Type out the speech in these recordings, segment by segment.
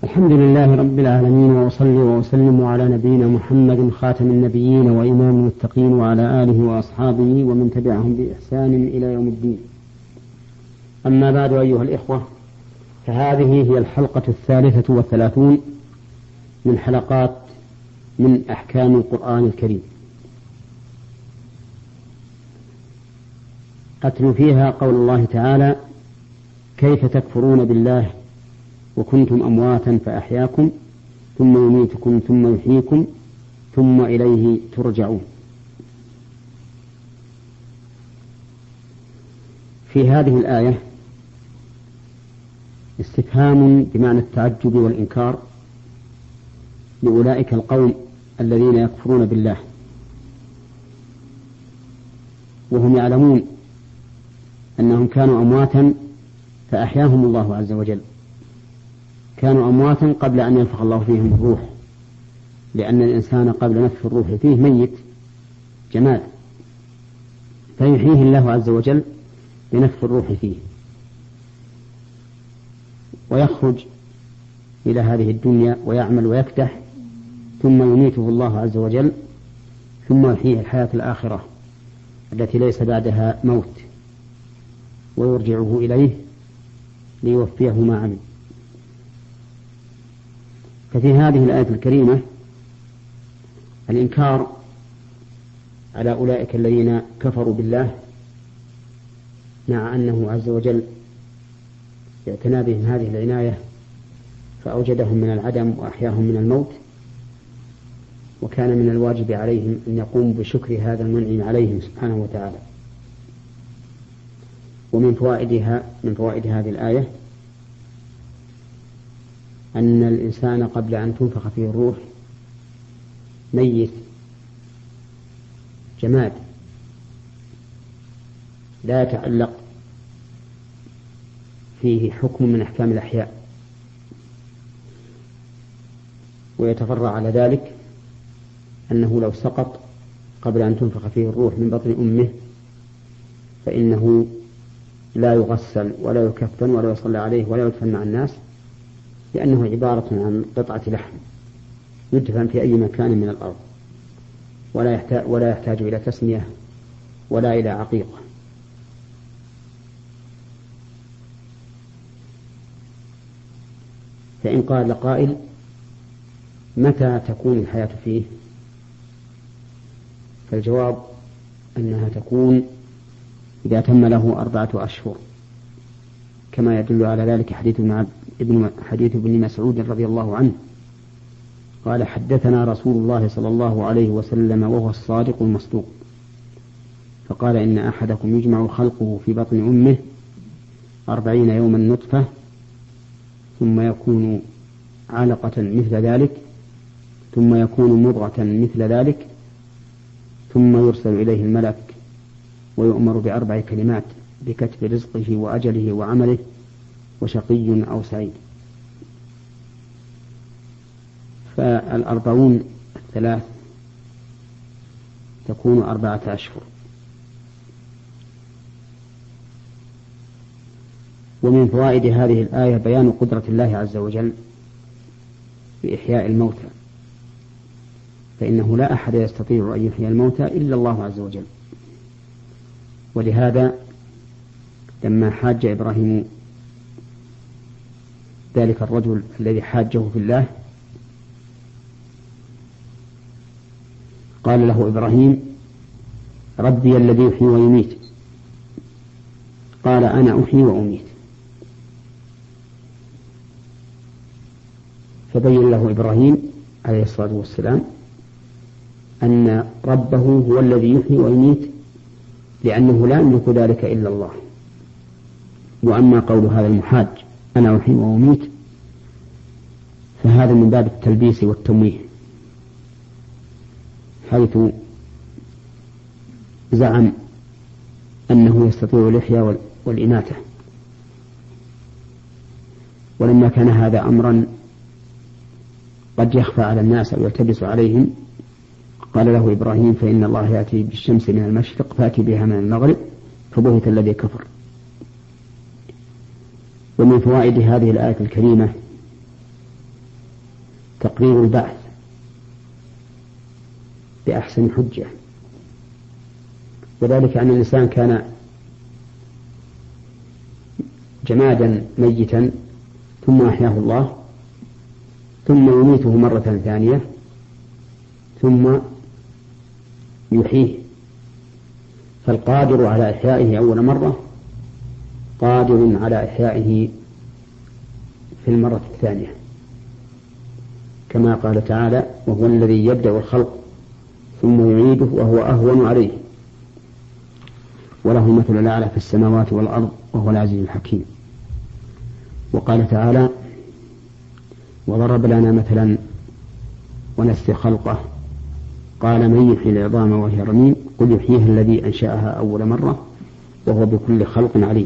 الحمد لله رب العالمين، وأصلي وأسلم على نبينا محمد خاتم النبيين وإمام المتقين، وعلى آله وأصحابه ومن تبعهم بإحسان إلى يوم الدين. أما بعد، أيها الإخوة، فهذه هي الحلقة 33 من حلقات من أحكام القرآن الكريم، أتلو فيها قول الله تعالى: كيف تكفرون بالله وكنتم أمواتا فأحياكم ثم يميتكم ثم يحييكم ثم إليه ترجعون. في هذه الآية استفهام بمعنى التعجب والإنكار لأولئك القوم الذين يكفرون بالله، وهم يعلمون أنهم كانوا أمواتا فأحياهم الله عز وجل. كانوا أمواتا قبل أن ينفخ الله فيهم الروح، لأن الإنسان قبل نفخ الروح فيه ميت جماد، فيحييه الله عز وجل بنفخ الروح فيه، ويخرج إلى هذه الدنيا ويعمل ويكدح، ثم يميته الله عز وجل، ثم يحييه الحياة الآخرة التي ليس بعدها موت، ويرجعه إليه ليوفيه ما عمل. ففي هذه الآية الكريمة الإنكار على أولئك الذين كفروا بالله، مع أنه عز وجل اعتنى بهم هذه العناية فأوجدهم من العدم وأحياهم من الموت، وكان من الواجب عليهم أن يقوموا بشكر هذا المنعم عليهم سبحانه وتعالى. ومن فوائد هذه الآية أن الإنسان قبل أن تنفخ فيه الروح ميت جماد، لا يتعلق فيه حكم من أحكام الأحياء. ويتفرع على ذلك أنه لو سقط قبل أن تنفخ فيه الروح من بطن أمه فإنه لا يغسل ولا يكفن ولا يصلى عليه ولا يدفن مع الناس، لأنه عبارة عن قطعة لحم يدفن في أي مكان من الأرض، ولا يحتاج إلى تسمية ولا إلى عقيقة. فإن قال قائل: متى تكون الحياة فيه؟ فالجواب أنها تكون إذا تم له 4 أشهر، كما يدل على ذلك حديث ابن مسعود رضي الله عنه قال: حدثنا رسول الله صلى الله عليه وسلم وهو الصادق المصدوق، فقال: إن أحدكم يجمع خلقه في بطن أمه 40 يوما نطفة، ثم يكون علقة مثل ذلك، ثم يكون مضغة مثل ذلك، ثم يرسل إليه الملك ويؤمر ب4 كلمات بكتب رزقه وأجله وعمله وشقي أو سعيد. فالأربعون الثلاث تكون 4 أشهر. ومن فوائد هذه الآية بيان قدرة الله عز وجل في إحياء الموتى، فإنه لا أحد يستطيع أن يحيي الموتى إلا الله عز وجل. ولهذا لما حاج إبراهيم ذلك الرجل الذي حاجه في الله، قال له إبراهيم: ربي الذي يحيي ويميت. قال: أنا أحيي وأميت. فبين له إبراهيم عليه الصلاة والسلام أن ربه هو الذي يحيي ويميت، لأنه لا يملك ذلك إلا الله. وأما قول هذا المحاج: أنا أحيي وأميت، فهذا من باب التلبيس والتمويه، حيث زعم أنه يستطيع الإحياء والإماتة. ولما كان هذا أمرا قد يخفى على الناس أو يلتبس عليهم، قال له إبراهيم: فإن الله يأتي بالشمس من المشرق فأتي بها من المغرب، فبهت الذي كفر. ومن فوائد هذه الآية الكريمة تقرير البعث بأحسن حجة، وذلك أن الإنسان كان جمادا ميتا ثم أحياه الله ثم يميته مرة ثانية ثم يحييه، فالقادر على إحيائه أول مرة قادر على إحيائه في المرة الثانية، كما قال تعالى: وهو الذي يبدأ الخلق ثم يعيده وهو أهون عليه وله المثل الأعلى في السماوات والأرض وهو العزيز الحكيم. وقال تعالى: وضرب لنا مثلا ونسي خلقه قال من يحيي العظام وهي رميم قل يحييها الذي أنشأها أول مرة وهو بكل خلق عليم.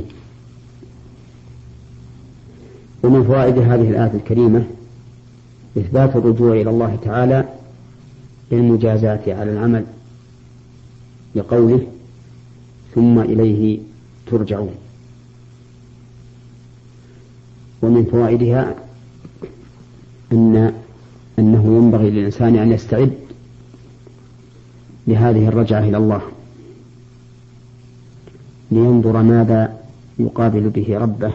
ومن فوائد هذه الآية الكريمة إثبات الرجوع إلى الله تعالى للمجازاة على العمل، لقوله: ثم إليه ترجعون. ومن فوائدها أنه ينبغي للإنسان أن يستعد لهذه الرجعة إلى الله لينظر ماذا يقابل به ربه،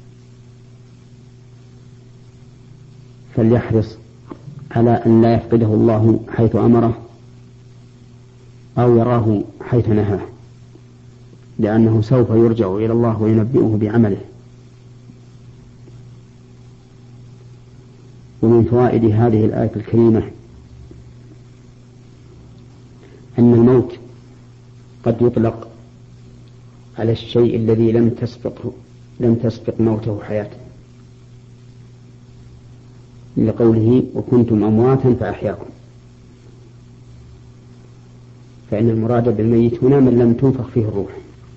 فليحرص على أن لا يفقده الله حيث أمره أو يراه حيث نهاه، لأنه سوف يرجع إلى الله وينبئه بعمله. ومن فوائد هذه الآية الكريمة أن الموت قد يطلق على الشيء الذي لم تسبق موته حياته، لقوله: وكنتم أمواتا فأحياكم، فإن المراد بالميت هنا من لم تنفخ فيه الروح.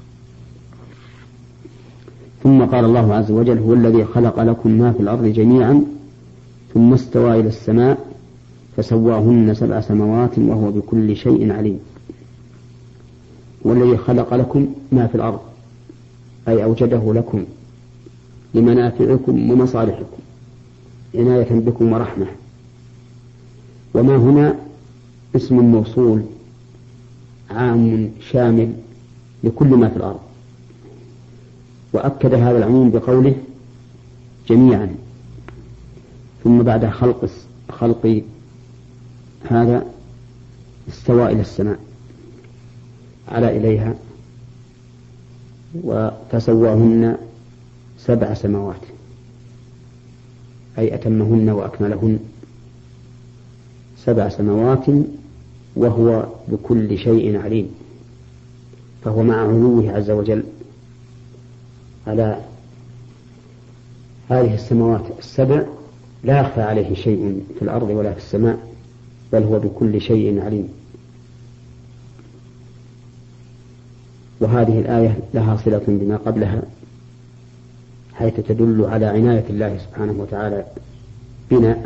ثم قال الله عز وجل: هو الذي خلق لكم ما في الأرض جميعا ثم استوى إلى السماء فسواهن 7 سماوات وهو بكل شيء عليم. والذي خلق لكم ما في الأرض أي أوجده لكم لمنافعكم ومصالحكم عناية بكم ورحمة. وما هنا اسم موصول عام شامل لكل ما في الأرض، وأكد هذا العموم بقوله: جميعا. ثم بعد خلق هذا استوى إلى السماء على إليها وفسواهن 7 سماوات أي أتمهن وأكملهن 7 سماوات وهو بكل شيء عليم. فهو مع علوه عز وجل على هذه السماوات ال7 لا يخفى عليه شيء في الأرض ولا في السماء، بل هو بكل شيء عليم. وهذه الآية لها صلة بما قبلها، حيث تدل على عناية الله سبحانه وتعالى بنا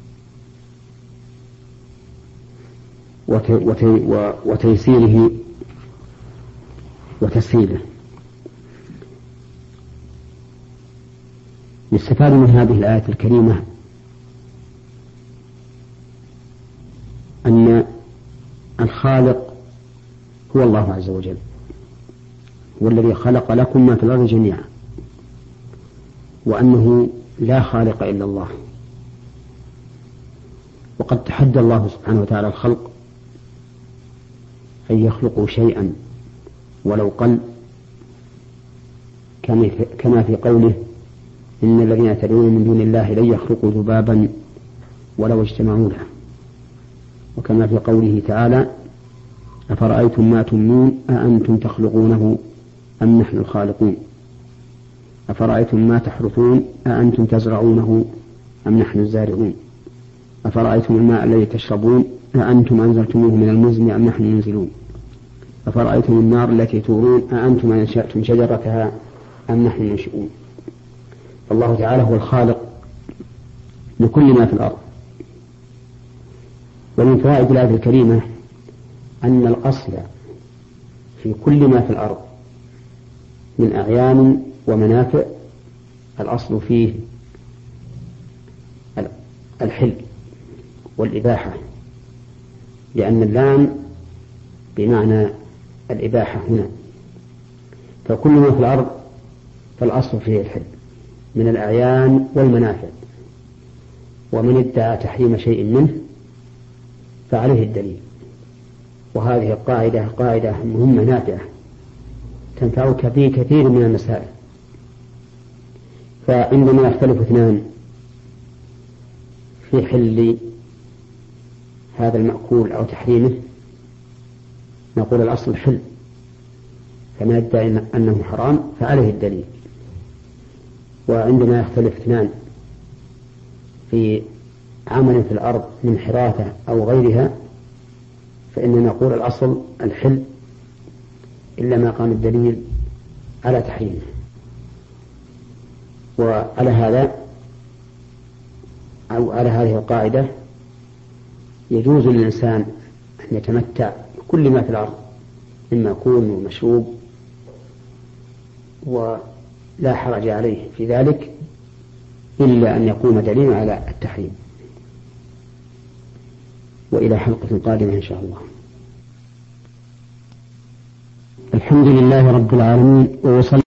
وتيسيره وتسهيله. يستفاد من هذه الآية الكريمة أن الخالق هو الله عز وجل، هو الذي خلق لكم ما في الأرض جميعا، وأنه لا خالق إلا الله. وقد تحدى الله سبحانه وتعالى الخلق أن يخلقوا شيئا ولو قل، كما في قوله: إن الذين تدعون من دون الله لن يخلقوا ذبابا ولو اجتمعوا له. وكما في قوله تعالى: أفرأيتم ما تمنون أأنتم تخلقونه أم نحن الخالقون، أفرأيتم ما تحرثون أأنتم تزرعونه أم نحن الزارعون، أفرأيتم الماء الذي تشربون أأنتم أنزلتموه من المزن أم نحن المنزلون، أفرأيتم النار التي تورون أأنتم أنشأتم شجرتها أم نحن المنشئون. الله تعالى هو الخالق لكل ما في الأرض. ومن فوائد الآية الكريمة أن الأصل في كل ما في الأرض من أعيان ومنافع الأصل فيه الحل، والإباحة، لأن اللام بمعنى الإباحة هنا. فكل ما في الأرض فالأصل فيه الحل من الأعيان والمنافع، ومن ادعى تحريم شيء منه فعليه الدليل. وهذه القاعدة قاعدة مهمة نافعة تنفعك في كثير من المسائل. فعندما يختلف اثنان في حل هذا المأكول أو تحريمه نقول الأصل حل، فما يدعي أنه حرام فعليه الدليل. وعندما يختلف اثنان في عمل في الأرض من حراثة أو غيرها فإننا نقول الأصل الحل إلا ما قام الدليل على تحريمه. وعلى هذا أو على هذه القاعدة يجوز للإنسان أن يتمتع بكل ما في الأرض من مأكول ومشروب ولا حرج عليه في ذلك إلا أن يقوم دليل على التحريم. وإلى حلقة قادمة إن شاء الله. الحمد لله رب العالمين وصلى